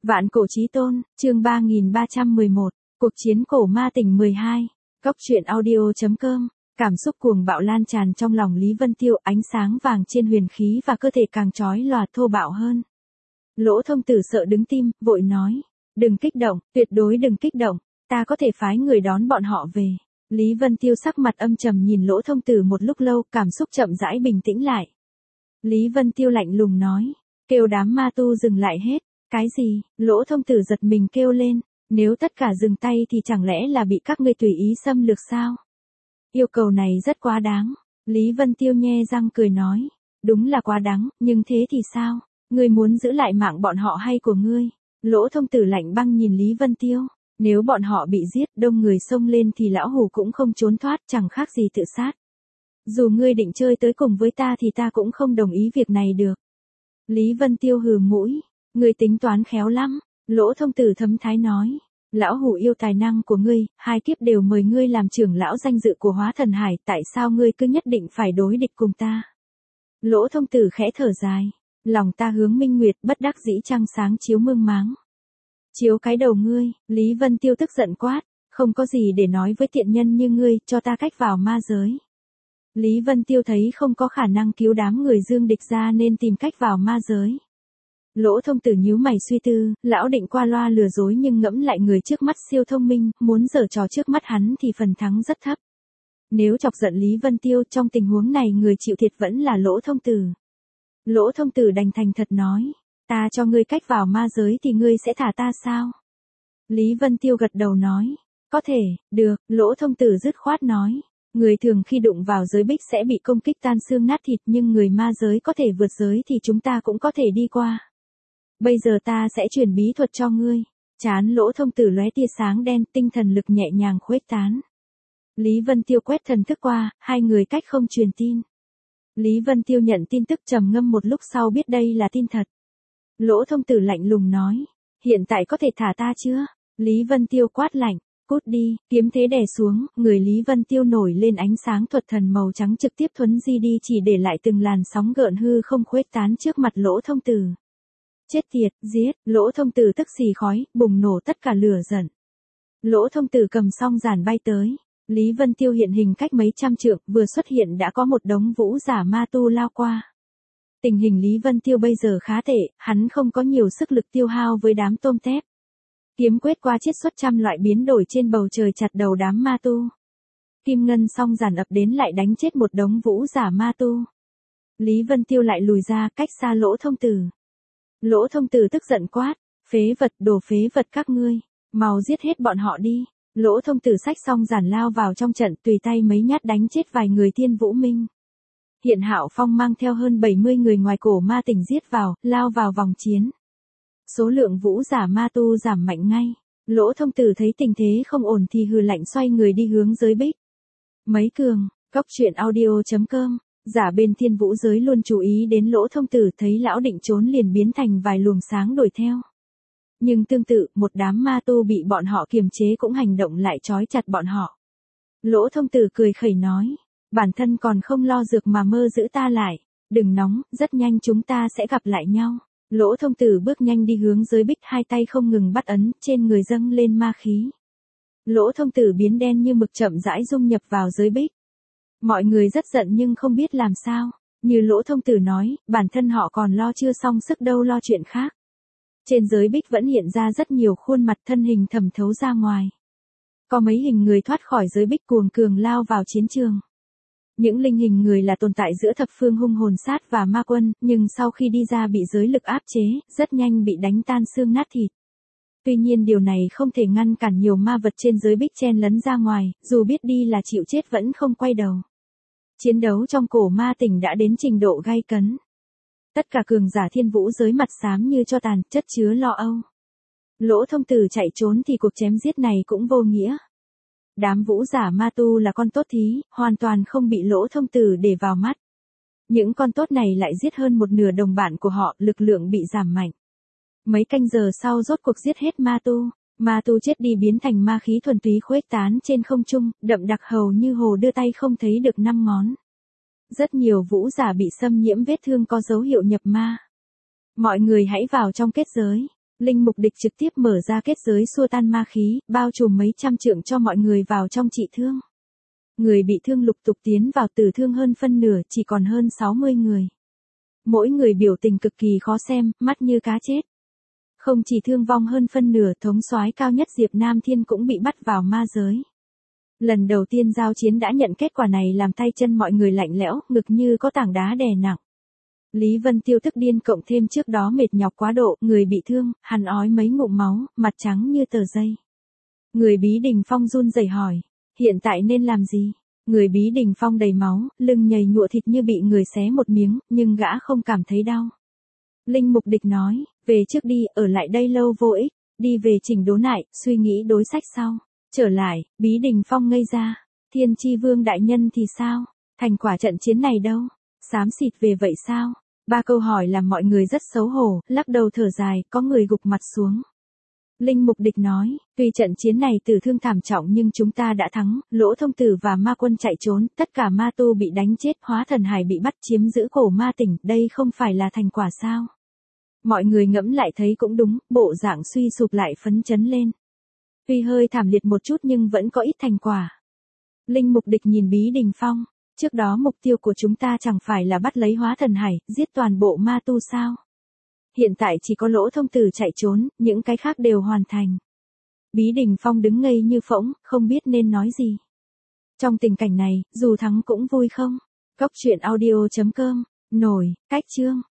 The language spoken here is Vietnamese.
Vạn cổ chí tôn, chương 3311, cuộc chiến cổ ma tỉnh 12, Góc truyện audio.com, cảm xúc cuồng bạo lan tràn trong lòng Lý Vân Tiêu, ánh sáng vàng trên huyền khí và cơ thể càng chói lòa thô bạo hơn. Lỗ Thông Tử sợ đứng tim, vội nói, đừng kích động, tuyệt đối đừng kích động, ta có thể phái người đón bọn họ về. Lý Vân Tiêu sắc mặt âm trầm nhìn Lỗ Thông Tử một lúc lâu, cảm xúc chậm rãi bình tĩnh lại. Lý Vân Tiêu lạnh lùng nói, kêu đám ma tu dừng lại hết. Cái gì? Lỗ Thông Tử giật mình kêu lên, nếu tất cả dừng tay thì chẳng lẽ là bị các ngươi tùy ý xâm lược sao? Yêu cầu này rất quá đáng. Lý Vân Tiêu nhe răng cười nói, đúng là quá đáng, nhưng thế thì sao? Ngươi muốn giữ lại mạng bọn họ hay của ngươi? Lỗ Thông Tử lạnh băng nhìn Lý Vân Tiêu, nếu bọn họ bị giết, đông người xông lên thì lão hủ cũng không trốn thoát, chẳng khác gì tự sát. Dù ngươi định chơi tới cùng với ta thì ta cũng không đồng ý việc này được. Lý Vân Tiêu hừ mũi. Ngươi tính toán khéo lắm, Lỗ Thông Tử thấm thái nói. Lão hủ yêu tài năng của ngươi, 2 kiếp đều mời ngươi làm trưởng lão danh dự của Hóa Thần Hải, tại sao ngươi cứ nhất định phải đối địch cùng ta? Lỗ Thông Tử khẽ thở dài, lòng ta hướng minh nguyệt, bất đắc dĩ trăng sáng chiếu mương máng. Chiếu cái đầu ngươi, Lý Vân Tiêu tức giận quát, không có gì để nói với tiện nhân như ngươi, cho ta cách vào ma giới. Lý Vân Tiêu thấy không có khả năng cứu đám người dương địch ra nên tìm cách vào ma giới. Lỗ Thông Tử nhíu mày suy tư, lão định qua loa lừa dối nhưng ngẫm lại người trước mắt siêu thông minh, muốn giở trò trước mắt hắn thì phần thắng rất thấp. Nếu chọc giận Lý Vân Tiêu, trong tình huống này người chịu thiệt vẫn là Lỗ Thông Tử. Lỗ Thông Tử đành thành thật nói, ta cho ngươi cách vào ma giới thì ngươi sẽ thả ta sao? Lý Vân Tiêu gật đầu nói, có thể, được. Lỗ Thông Tử dứt khoát nói, người thường khi đụng vào giới bích sẽ bị công kích tan xương nát thịt, nhưng người ma giới có thể vượt giới thì chúng ta cũng có thể đi qua. Bây giờ ta sẽ truyền bí thuật cho ngươi. Trán Lỗ Thông Tử lóe tia sáng đen, tinh thần lực nhẹ nhàng khuếch tán. Lý Vân Tiêu quét thần thức qua, 2 người cách không truyền tin. Lý Vân Tiêu nhận tin tức trầm ngâm một lúc sau biết đây là tin thật. Lỗ Thông Tử lạnh lùng nói, hiện tại có thể thả ta chưa? Lý Vân Tiêu quát lạnh, cút đi, kiếm thế đè xuống, người Lý Vân Tiêu nổi lên ánh sáng thuật thần màu trắng trực tiếp thuấn di đi, chỉ để lại từng làn sóng gợn hư không khuếch tán trước mặt Lỗ Thông Tử. Chết tiệt, giết, Lỗ Thông Tử tức xì khói, bùng nổ tất cả lửa giận. Lỗ Thông Tử cầm song giản bay tới. Lý Vân Tiêu hiện hình cách mấy trăm trượng, vừa xuất hiện đã có một đống vũ giả ma tu lao qua. Tình hình Lý Vân Tiêu bây giờ khá tệ, hắn không có nhiều sức lực tiêu hao với đám tôm tép. Kiếm quét qua chiết xuất trăm loại biến đổi trên bầu trời chặt đầu đám ma tu. Kim ngân song giản ập đến lại đánh chết một đống vũ giả ma tu. Lý Vân Tiêu lại lùi ra cách xa Lỗ Thông Tử. Lỗ Thông Tử tức giận quát, phế vật, đồ phế vật các ngươi, mau giết hết bọn họ đi. Lỗ Thông Tử xách xong giản lao vào trong trận, tùy tay mấy nhát đánh chết vài người Thiên Vũ Minh. Hiện Hạo Phong mang theo hơn 70 người ngoài cổ ma tỉnh giết vào, lao vào vòng chiến. Số lượng vũ giả ma tu giảm mạnh ngay. Lỗ Thông Tử thấy tình thế không ổn thì hừ lạnh xoay người đi hướng giới bích. Mấy cường, Góc truyện audio.com. Giả bên Thiên Vũ giới luôn chú ý đến Lỗ Thông Tử, thấy lão định trốn liền biến thành vài luồng sáng đuổi theo. Nhưng tương tự, một đám ma tu bị bọn họ kiềm chế cũng hành động lại trói chặt bọn họ. Lỗ Thông Tử cười khẩy nói, bản thân còn không lo dược mà mơ giữ ta lại, đừng nóng, rất nhanh chúng ta sẽ gặp lại nhau. Lỗ Thông Tử bước nhanh đi hướng giới bích, 2 tay không ngừng bắt ấn, trên người dâng lên ma khí. Lỗ Thông Tử biến đen như mực chậm rãi dung nhập vào giới bích. Mọi người rất giận nhưng không biết làm sao, như Lỗ Thông Tử nói, bản thân họ còn lo chưa xong sức đâu lo chuyện khác. Trên giới bích vẫn hiện ra rất nhiều khuôn mặt thân hình thẩm thấu ra ngoài. Có mấy hình người thoát khỏi giới bích cuồng cường lao vào chiến trường. Những linh hình người là tồn tại giữa thập phương hung hồn sát và ma quân, nhưng sau khi đi ra bị giới lực áp chế, rất nhanh bị đánh tan xương nát thịt. Tuy nhiên điều này không thể ngăn cản nhiều ma vật trên giới bích chen lấn ra ngoài, dù biết đi là chịu chết vẫn không quay đầu. Chiến đấu trong cổ ma tỉnh đã đến trình độ gay cấn. Tất cả cường giả Thiên Vũ giới mặt xám như tro tàn, chất chứa lo âu. Lỗ Thông Tử chạy trốn thì cuộc chém giết này cũng vô nghĩa. Đám vũ giả ma tu là con tốt thí, hoàn toàn không bị Lỗ Thông Tử để vào mắt. Những con tốt này lại giết hơn một nửa đồng bạn của họ, lực lượng bị giảm mạnh. Mấy canh giờ sau rốt cuộc giết hết ma tu chết đi biến thành ma khí thuần túy khuếch tán trên không trung, đậm đặc hầu như hồ đưa tay không thấy được 5 ngón. Rất nhiều vũ giả bị xâm nhiễm vết thương có dấu hiệu nhập ma. Mọi người hãy vào trong kết giới. Linh Mục Địch trực tiếp mở ra kết giới xua tan ma khí, bao trùm mấy trăm trượng cho mọi người vào trong trị thương. Người bị thương lục tục tiến vào, tử thương hơn phân nửa, chỉ còn hơn 60 người. Mỗi người biểu tình cực kỳ khó xem, mắt như cá chết. Không chỉ thương vong hơn phân nửa, thống soái cao nhất Diệp Nam Thiên cũng bị bắt vào ma giới. Lần đầu tiên giao chiến đã nhận kết quả này làm tay chân mọi người lạnh lẽo, ngực như có tảng đá đè nặng. Lý Vân Tiêu tức điên, cộng thêm trước đó mệt nhọc quá độ, người bị thương, hắn ói mấy ngụm máu, mặt trắng như tờ giấy. Người Bí Đình Phong run rẩy hỏi, hiện tại nên làm gì? Người Bí Đình Phong đầy máu, lưng nhầy nhụa thịt như bị người xé một miếng, nhưng gã không cảm thấy đau. Linh Mục Địch nói, về trước đi, ở lại đây lâu vô ích, đi về chỉnh đốn lại, suy nghĩ đối sách sau. Trở lại, Bí Đình Phong ngây ra, Thiên Chi Vương đại nhân thì sao? Thành quả trận chiến này đâu? Xám xịt về vậy sao? 3 câu hỏi làm mọi người rất xấu hổ, lắc đầu thở dài, có người gục mặt xuống. Linh Mục Địch nói, tuy trận chiến này tử thương thảm trọng nhưng chúng ta đã thắng, Lỗ Thông Tử và ma quân chạy trốn, tất cả ma tu bị đánh chết, Hóa Thần Hải bị bắt chiếm giữ cổ ma tỉnh, đây không phải là thành quả sao? Mọi người ngẫm lại thấy cũng đúng, bộ dạng suy sụp lại phấn chấn lên. Tuy hơi thảm liệt một chút nhưng vẫn có ít thành quả. Linh Mục Địch nhìn Bí Đình Phong, trước đó mục tiêu của chúng ta chẳng phải là bắt lấy Hóa Thần Hải, giết toàn bộ ma tu sao? Hiện tại chỉ có Lỗ Thông Tử chạy trốn, những cái khác đều hoàn thành. Bí Đình Phong đứng ngây như phỗng, không biết nên nói gì. Trong tình cảnh này, dù thắng cũng vui không? Cốc truyện audio.com, nổi, cách chương.